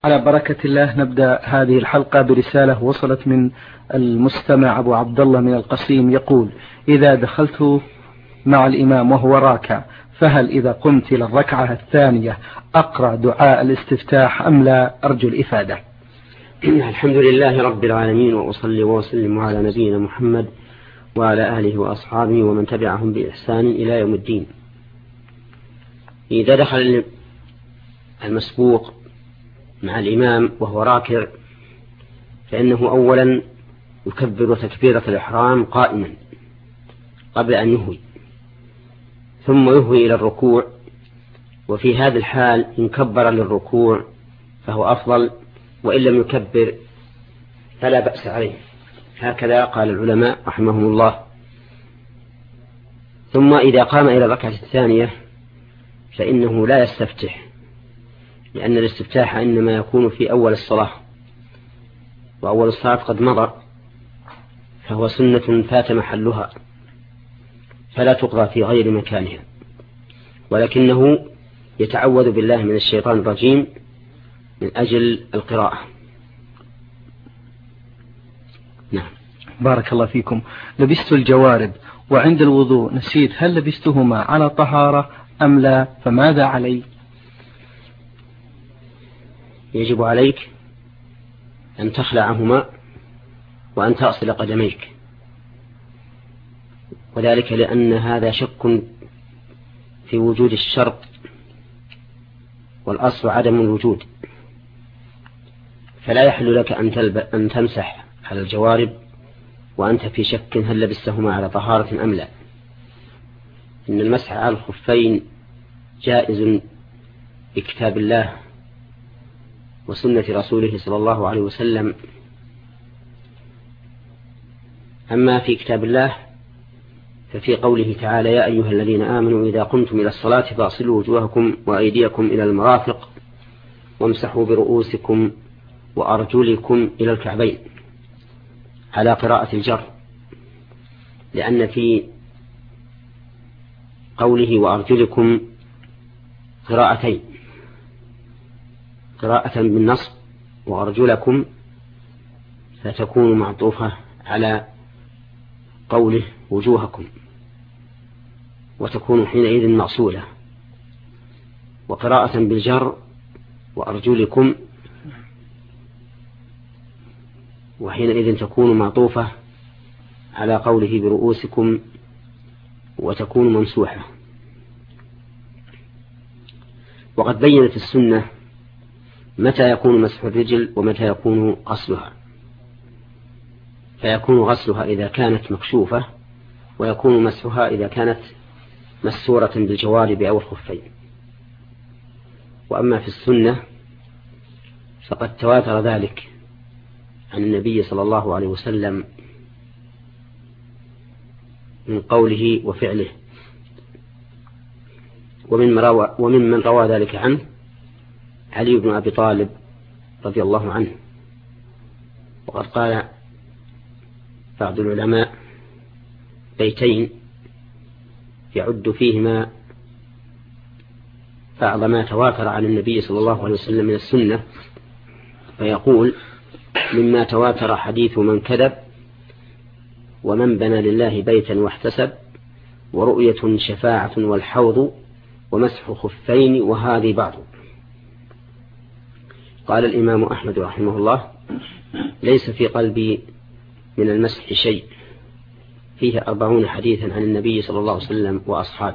على بركة الله نبدأ هذه الحلقة برسالة وصلت من المستمع أبو عبد الله من القصيم، يقول: إذا دخلت مع الإمام وهو راكع فهل إذا قمت إلى الركعة الثانية أقرأ دعاء الاستفتاح أم لا؟ أرجو الإفادة. الحمد لله رب العالمين، وأصلي وأسلم على نبينا محمد وعلى آله وأصحابه ومن تبعهم بإحسان إلى يوم الدين. إذا دخل المسبوق مع الإمام وهو راكع فإنه أولا يكبر تكبيرة الإحرام قائما قبل أن يهوي، ثم يهوي إلى الركوع، وفي هذا الحال إن كبر للركوع فهو أفضل، وإن لم يكبر فلا بأس عليه. هكذا قال العلماء رحمهم الله. ثم إذا قام إلى الركعة الثانية فإنه لا يستفتح، لأن الاستفتاح إنما يكون في أول الصلاة، وأول الصلاة قد مضى، فهو سنة فات محلها فلا تقضى في غير مكانها، ولكنه يتعوذ بالله من الشيطان الرجيم من أجل القراءة. نعم. بارك الله فيكم. لبست الجوارب وعند الوضوء نسيت، هل لبستهما على طهارة أم لا؟ فماذا علي؟ يجب عليك أن تخلعهما وأن تغسل قدميك، وذلك لأن هذا شك في وجود الشرط، والأصل عدم الوجود، فلا يحل لك أن تمسح على الجوارب وأنت في شك هل لبستهما على طهارة أم لا. إن المسح على الخفين جائز بكتاب الله وسنة رسوله صلى الله عليه وسلم. أما في كتاب الله ففي قوله تعالى: يا أيها الذين آمنوا إذا قمتم إلى الصلاة فاغسلوا وجوهكم وأيديكم إلى المرافق وامسحوا برؤوسكم وأرجلكم إلى الكعبين، على قراءة الجر، لأن في قوله وأرجلكم قراءتين: قراءة بالنصب وأرجلكم، فتكون معطوفة على قوله وجوهكم، وتكون حينئذ موصولة، وقراءة بالجر وأرجلكم، وحينئذ تكون معطوفة على قوله برؤوسكم، وتكون ممسوحة. وقد بينت السنة متى يكون مسح الرجل ومتى يكون غسلها، فيكون غسلها إذا كانت مكشوفة، ويكون مسحها إذا كانت مسورة بالجوارب أو الخفين. وأما في السنة فقد تواتر ذلك عن النبي صلى الله عليه وسلم من قوله وفعله، وممن روى ذلك عنه علي بن أبي طالب رضي الله عنه. وقد قال بعض العلماء بيتين يعد فيهما بعض ما تواتر عن النبي صلى الله عليه وسلم من السنة، فيقول: مما تواتر حديث من كذب، ومن بنى لله بيتا واحتسب، ورؤية شفاعة والحوض، ومسح خفين، وهذه بعض. قال الإمام أحمد رحمه الله: ليس في قلبي من المسح شيء، فيه 40 حديثا عن النبي صلى الله عليه وسلم وأصحابه.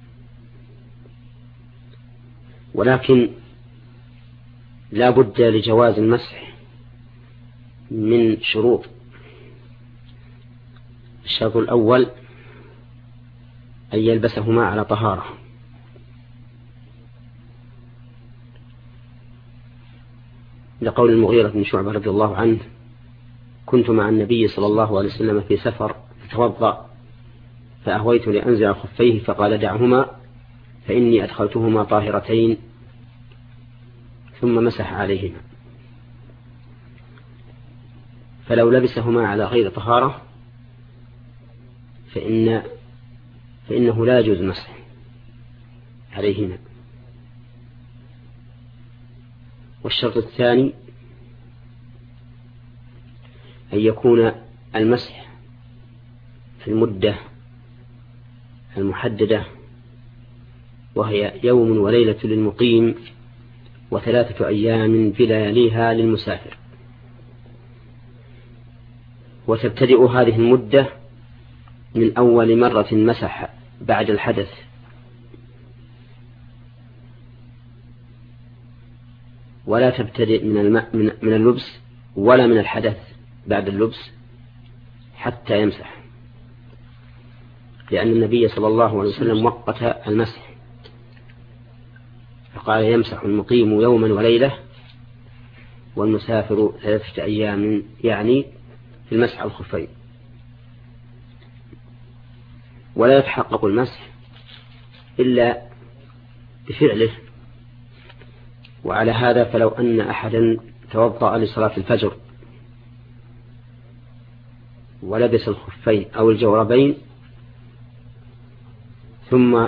ولكن لا بد لجواز المسح من شروط. الشرط الأول أن يلبسهما على طهارة، لقول المغيرة بن شعبة رضي الله عنه: كنت مع النبي صلى الله عليه وسلم في سفر فتوضأ فأهويت لأنزع خفيه فقال: دعهما فإني أدخلتهما طاهرتين، ثم مسح عليهما. فلو لبسهما على غير طهارة فإنه لا يجوز المسح. عليهما. والشرط الثاني أن يكون المسح في المدة المحددة، وهي يوم وليلة للمقيم و3 أيام بلياليها للمسافر. وتبتدئ هذه المدة من أول مرة مسح بعد الحدث، ولا تبتدئ من اللبس ولا من الحدث بعد اللبس حتى يمسح، لأن النبي صلى الله عليه وسلم وقت المسح فقال يمسح المقيم يوما وليلة والمسافر 3 أيام، يعني في المسح على الخفين. ولا يتحقق المسح إلا بفعله. وعلى هذا فلو أن أحدا توضأ لصلاة الفجر ولبس الخفين أو الجوربين ثم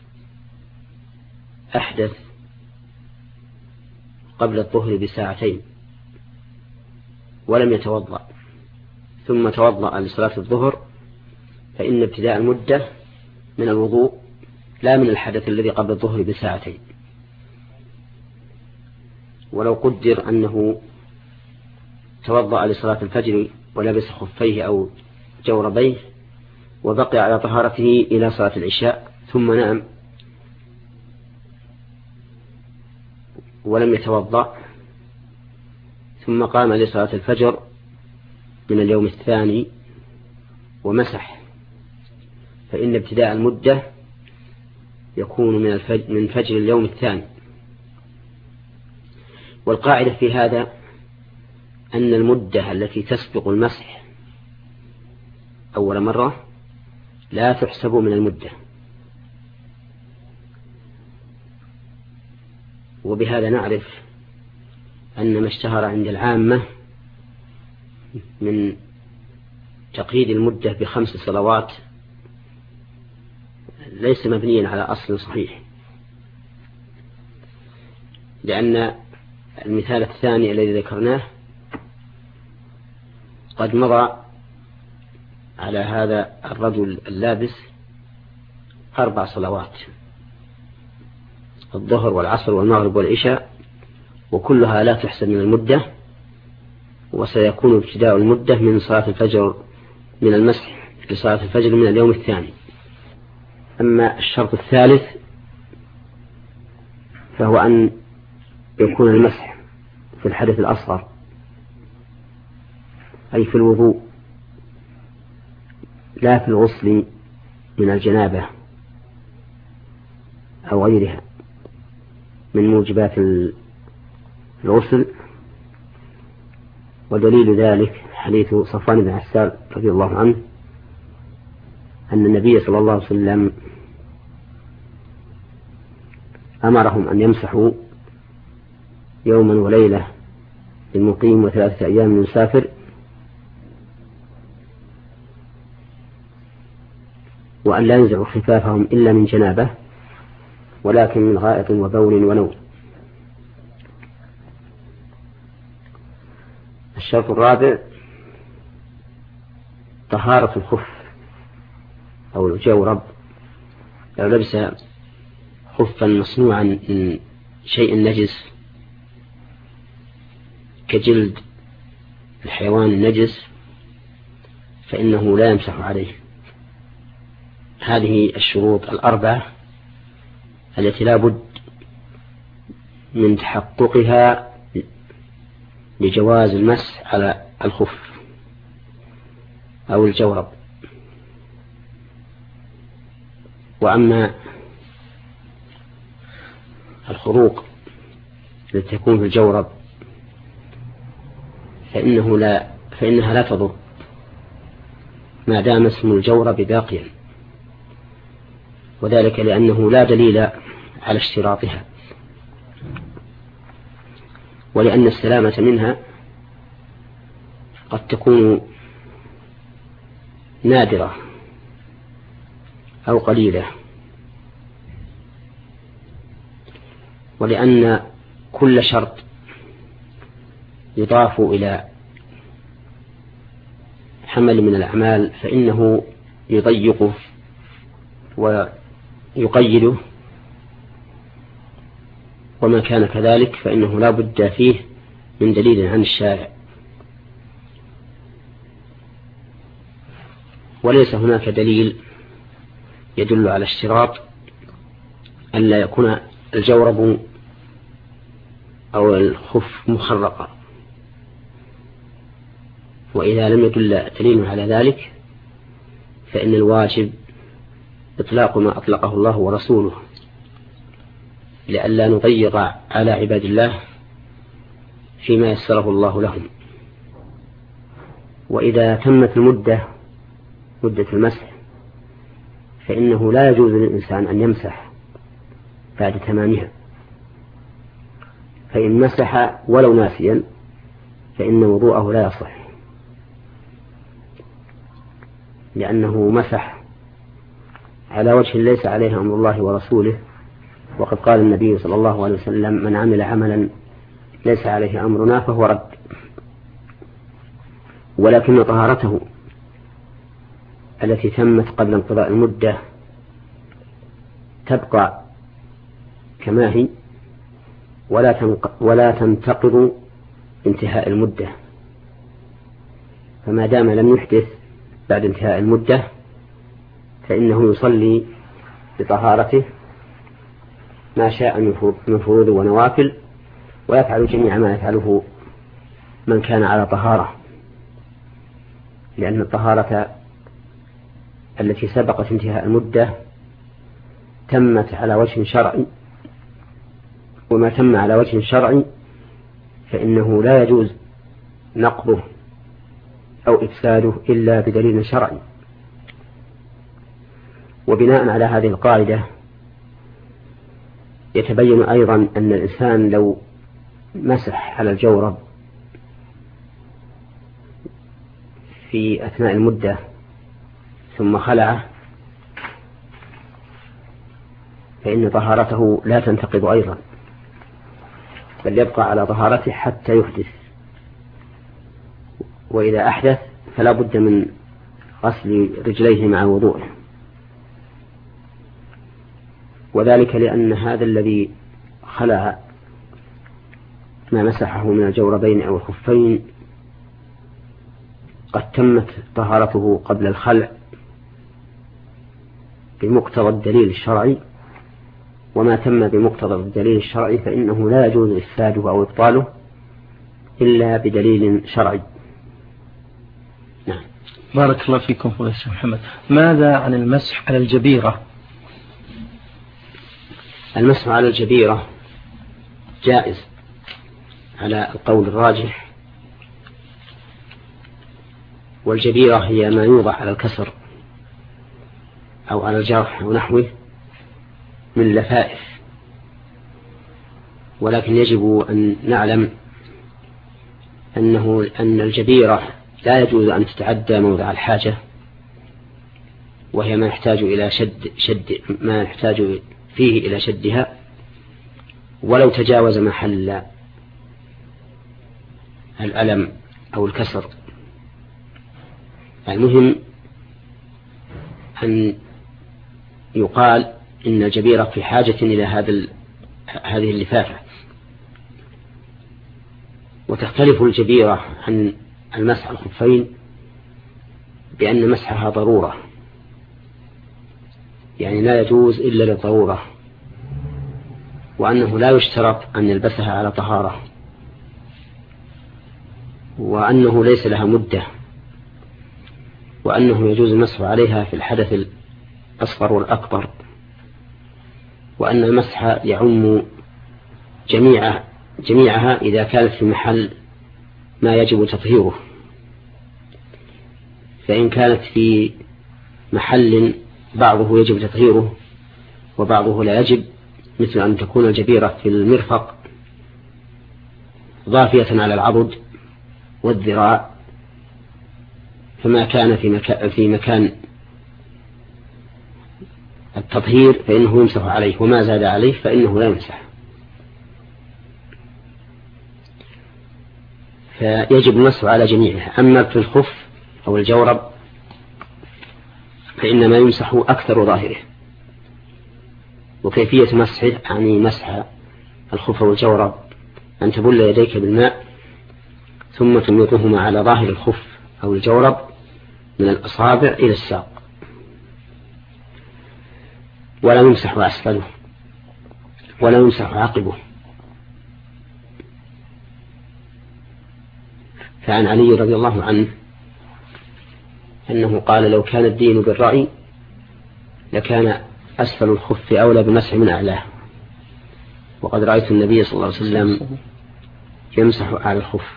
أحدث قبل الظهر بساعتين ولم يتوضأ ثم توضأ لصلاة الظهر، فإن ابتداء المدة من الوضوء لا من الحدث الذي قبل الظهر بساعتين. ولو قدر أنه توضأ لصلاة الفجر ولبس خفيه أو جوربيه وبقي على طهارته إلى صلاة العشاء ثم نام ولم يتوضأ ثم قام لصلاة الفجر من اليوم الثاني ومسح، فإن ابتداء المدة يكون من فجر اليوم الثاني. والقاعدة في هذا أن المدة التي تسبق المسح أول مرة لا تحسب من المدة. وبهذا نعرف أن ما اشتهر عند العامة من تقييد المدة ب5 صلوات ليس مبنيا على أصل صحيح، لأن المثال الثاني الذي ذكرناه قد مضى على هذا الرجل اللابس 4 صلوات، الظهر والعصر والمغرب والعشاء، وكلها لا تحسب من المدة، وسيكون ابتداء المدة من صلاة الفجر من المسح لصلاة الفجر من اليوم الثاني. أما الشرط الثالث فهو أن يكون المسح في الحدث الأصغر، أي في الوضوء، لا في الغسل من الجنابة أو غيرها من موجبات الغسل. ودليل ذلك حديث صفوان بن عسال رضي الله عنه أن النبي صلى الله عليه وسلم أمرهم أن يمسحوا يوما وليلة للمقيم و3 أيام للمسافر، وأن لا ينزعوا خفافهم إلا من جنابه ولكن من غائط وبول ونوم. الشرط الرابع طهارة الخف أو الجورب. لو لبس خفا مصنوعا من شيء نجس كجلد الحيوان النجس فإنه لا يمسح عليه. هذه الشروط 4 التي لا بد من تحققها لجواز المسح على الخف أو الجورب. وأما الخروق التي تكون في الجورب فإنها لا تضر ما دام اسم الجورب باقيا، وذلك لأنه لا دليل على اشتراطها، ولأن السلامة منها قد تكون نادرة أو قليلة، ولأن كل شرط يضاف إلى حمل من الأعمال فإنه يضيقه ويقيده، وما كان كذلك فإنه لا بد فيه من دليل عن الشارع. وليس هناك دليل يدل على اشتراط أن لا يكون الجورب أو الخف مخرقا، وإذا لم يدل دليل على ذلك فإن الواجب إطلاق ما أطلقه الله ورسوله لئلا نضيق على عباد الله فيما يسره الله لهم. وإذا تمت مدة المسح فإنه لا يجوز للإنسان أن يمسح بعد تمامها، فإن مسح ولو ناسيا فإن وضوءه لا يصح، لأنه مسح على وجه ليس عليه أمر الله ورسوله، وقد قال النبي صلى الله عليه وسلم: من عمل عملا ليس عليه أمرنا فهو رد. ولكن طهارته التي تمت قبل انقضاء المدة تبقى كما هي ولا تنتقض انتهاء المدة، فما دام لم يحدث بعد انتهاء المدة فإنه يصلي بطهارته ما شاء من فروض ونوافل، ويفعل جميع ما يفعله من كان على طهارة، لأن الطهارة التي سبقت انتهاء المدة تمت على وجه شرعي، وما تم على وجه شرعي فإنه لا يجوز نقضه أو إفساده إلا بدليل شرعي. وبناء على هذه القاعدة يتبين أيضا أن الإنسان لو مسح على الجورب في أثناء المدة ثم خلعه فإن طهارته لا تنتقض أيضا، بل يبقى على طهارته حتى يحدث، وإذا أحدث فلا بد من غسل رجليه مع وضوءه، وذلك لأن هذا الذي خلع ما مسحه من الجوربين أو الخفين قد تمت طهارته قبل الخلع بمقتضى الدليل الشرعي، وما تم بمقتضى الدليل الشرعي فإنه لا يجوز إفساده أو إبطاله إلا بدليل شرعي. نعم. بارك الله فيكم فضيلة الشيخ محمد. ماذا عن المسح على الجبيرة؟ المسح على الجبيرة جائز على القول الراجح، والجبيرة هي ما يوضع على الكسر أو على الجرح أو نحوه من اللفائف، ولكن يجب أن نعلم أن الجبيرة لا يجوز أن تتعدى موضع الحاجة، وهي ما يحتاج إلى ما يحتاج فيه إلى شدها، ولو تجاوز محل الألم أو الكسر. المهم أن يقال إن الجبيرة في حاجة إلى هذه اللفافة. وتختلف الجبيرة عن المسح على الخفين بأن مسحها ضرورة، يعني لا يجوز إلا للضرورة، وأنه لا يشترط أن يلبسها على طهارة، وأنه ليس لها مدة، وأنه يجوز المسح عليها في الحدث الأصغر والأكبر، وأن المسح يعم جميعها إذا كانت في محل ما يجب تطهيره. فإن كانت في محل بعضه يجب تطهيره وبعضه لا يجب، مثل أن تكون الجبيرة في المرفق ضافية على العضد والذراع، فما كان في مكان التطهير فإنه يمسح عليه، وما زاد عليه فإنه لا يمسح. فيجب المسح على جميعها. أما في الخف أو الجورب فإنما يمسح أكثر ظاهره. وكيفية مسحه يعني مسح الخف والجورب أن تبل يديك بالماء ثم تميطهما على ظاهر الخف أو الجورب من الأصابع إلى الساق، ولا يمسح أسفله ولا يمسح عقبه. فعن علي رضي الله عنه أنه قال: لو كان الدين بالرأي لكان أسفل الخف أولى بمسح من أعلاه، وقد رأيت النبي صلى الله عليه وسلم يمسح على الخف.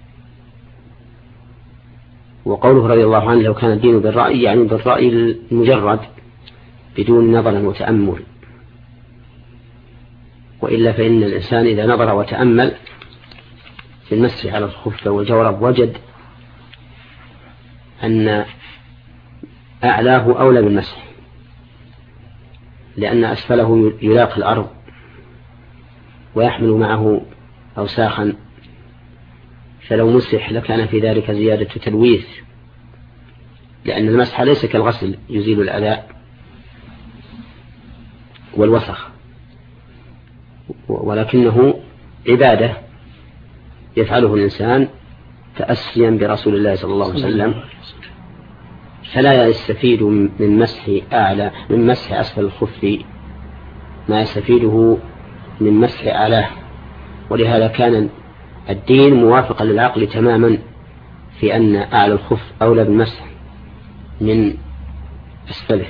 وقوله رضي الله عنه لو كان الدين بالرأي يعني بالرأي المجرد بدون نظر وتأمل، وإلا فإن الإنسان إذا نظر وتأمل في المسح على الخف والجورب وجد أن أعلاه أولى بالمسح، لأن أسفله يلاقي الأرض ويحمل معه أوساخا، فلو مسح لكان في ذلك زيادة تلويث، لأن المسح ليس كالغسل يزيل الأذى والوسخ، ولكنه عبادة يفعله الإنسان تأسيا برسول الله صلى الله عليه وسلم، فلا يستفيد من مسح أسفل الخف ما يستفيده من مسح أعلاه. ولهذا كان الدين موافقا للعقل تماما في أن أعلى الخف أولى بالمسح من أسفله.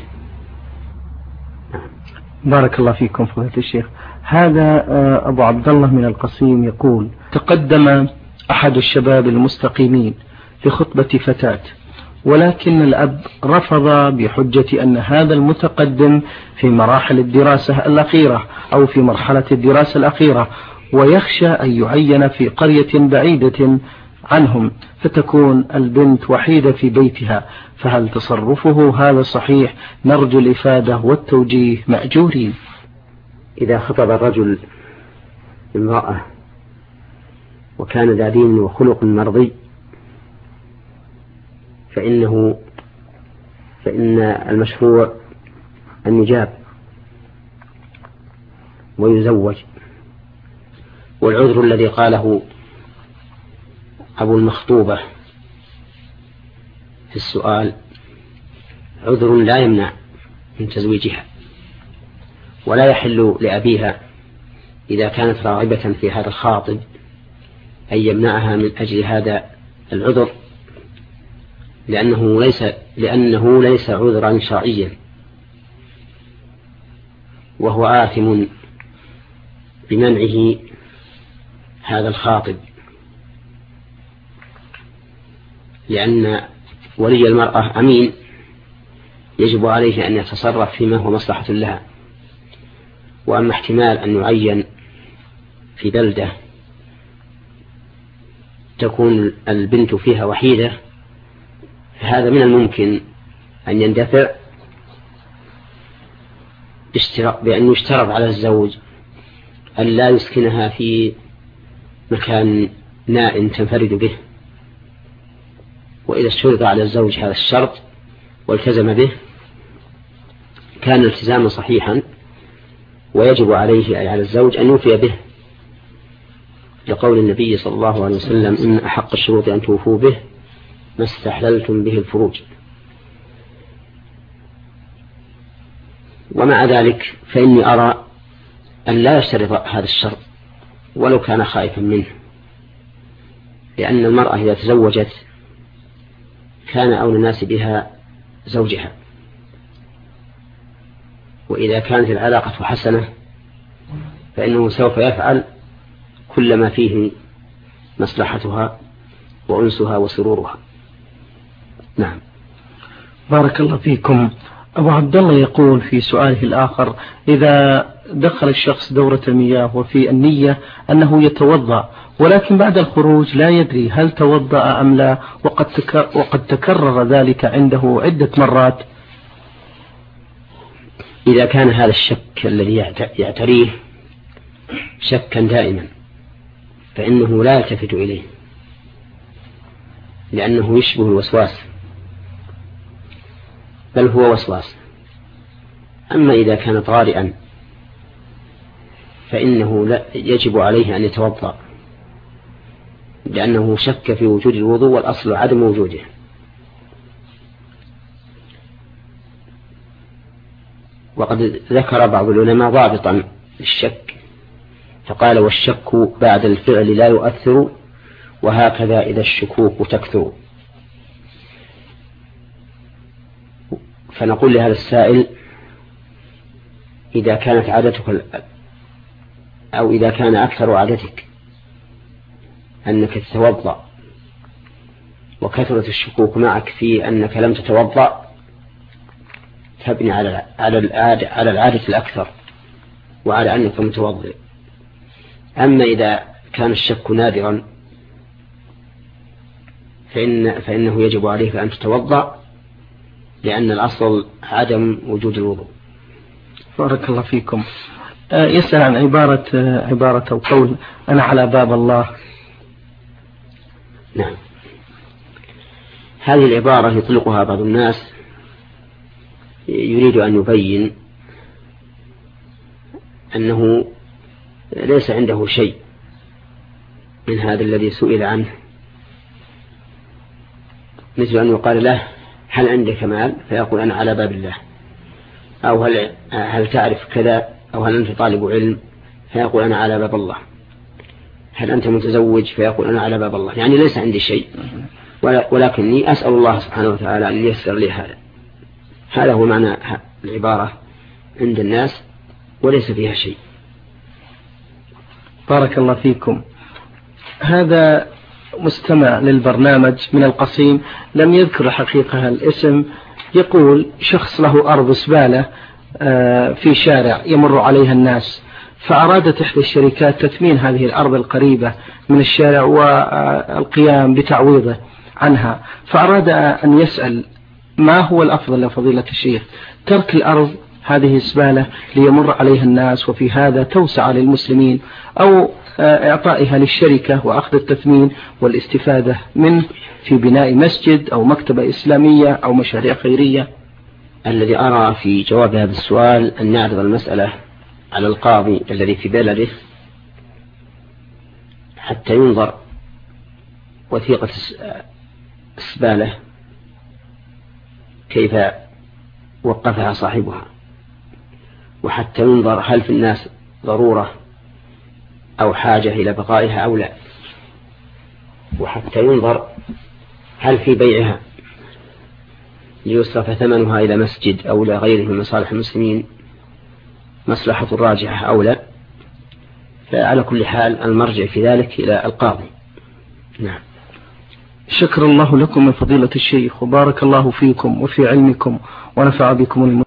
بارك الله فيكم فضيلة الشيخ. هذا أبو عبد الله من القصيم يقول: تقدم أحد الشباب المستقيمين لخطبة فتاة، ولكن الأب رفض بحجة أن هذا المتقدم في مراحل الدراسة الأخيرة أو في مرحلة الدراسة الأخيرة، ويخشى أن يعين في قرية بعيدة عنهم فتكون البنت وحيدة في بيتها، فهل تصرفه هذا صحيح؟ نرجو الإفادة والتوجيه مأجورين. إذا خطب الرجل امرأة وكان ذا دين وخلق مرضي فإن المشروع أن يجاب ويزوج. والعذر الذي قاله أبو المخطوبة في السؤال عذر لا يمنع من تزويجها، ولا يحل لأبيها إذا كانت راغبة في هذا الخاطب أن يمنعها من أجل هذا العذر، لأنه ليس عذرا شرعيا، وهو آثم بمنعه هذا الخاطب، لأن ولي المرأة أمين يجب عليه أن يتصرف فيما هو مصلحة لها. وأما احتمال أن يعين في بلدة تكون البنت فيها وحيدة، فهذا من الممكن أن يندفع بأن يشترط على الزوج أن لا يسكنها في مكان نائم تنفرد به. وإذا اشترط على الزوج هذا الشرط والتزم به كان التزاما صحيحا، ويجب عليه أي على الزوج أن يوفي به، لقول النبي صلى الله عليه وسلم: إن أحق الشروط أن توفوا به ما استحللتم به الفروج. ومع ذلك فإني أرى أن لا يشترط هذا الشرط ولو كان خائفا منه، لأن المرأة إذا تزوجت كان أولى الناس بها زوجها، وإذا كانت العلاقة حسنة فإنه سوف يفعل كل ما فيه مصلحتها وأنسها وسرورها. نعم. بارك الله فيكم. أبو عبد الله يقول في سؤاله الآخر: إذا دخل الشخص دورة المياه وفي النية أنه يتوضأ، ولكن بعد الخروج لا يدري هل توضأ أم لا، وقد تكرر ذلك عنده عدة مرات، إذا كان هذا الشك الذي يعتريه شكا دائما فإنه لا يلتفت إليه، لأنه يشبه الوسواس، بل هو وسواس. أما إذا كان طارئا فإنه لا يجب عليه أن يتوضأ، لأنه شك في وجود الوضوء والأصل عدم وجوده. وقد ذكر بعض العلماء ضابطا للشك فقال: والشك بعد الفعل لا يؤثر، وهكذا إذا الشكوك تكثر. فنقول لهذا السائل: إذا كانت عادتك أو إذا كان أكثر عادتك أنك تتوضأ وكثرة الشكوك معك في أنك لم تتوضأ، تبني على العادة الأكثر وعلى أنك متوضئ. أما إذا كان الشك نادرا فإنه يجب عليك أن تتوضأ، لأن الأصل عدم وجود الوضوء. بارك الله فيكم. يسأل عن عبارة أو قول: أنا على باب الله. نعم، هذه العبارة يطلقها بعض الناس يريد أن يبين أنه ليس عنده شيء من هذا الذي سئل عنه، مثل أن يقال له: هل عندك مال؟ فيقول: أنا على باب الله. أو هل تعرف كذا؟ أو هل أنت طالب علم؟ فيقول: أنا على باب الله. هل أنت متزوج؟ فيقول: أنا على باب الله. يعني ليس عندي شيء، ولكني أسأل الله سبحانه وتعالى أن ييسر لي هذا. هذا هو معنى العبارة عند الناس، وليس فيها شيء. بارك الله فيكم. هذا مستمع للبرنامج من القصيم، لم يذكر حقيقة الاسم، يقول: شخص له أرض زبالة في شارع يمر عليها الناس، فأرادت إحدى الشركات تثمين هذه الأرض القريبة من الشارع والقيام بتعويضه عنها، فأراد أن يسأل: ما هو الأفضل لفضيلة الشيخ، ترك الأرض هذه الزبالة ليمر عليها الناس وفي هذا توسع للمسلمين، أو إعطائها للشركة وأخذ التثمين والاستفادة منه في بناء مسجد أو مكتبة إسلامية أو مشاريع خيرية؟ الذي أرى في جواب هذا السؤال أن يعرض المسألة على القاضي الذي في بلده حتى ينظر وثيقة الزبالة كيف وقفها صاحبها، وحتى ينظر هل في الناس ضرورة أو حاجة إلى بقائها أو لا، وحتى ينظر هل في بيعها ليصرف ثمنها إلى مسجد أو إلى غيره من مصالح المسلمين مصلحة راجحة أو لا. فعلى كل حال المرجع في ذلك إلى القاضي. نعم. شكر الله لكم من فضيلة الشيخ، وبارك الله فيكم وفي علمكم ونفع بكم المسلمين.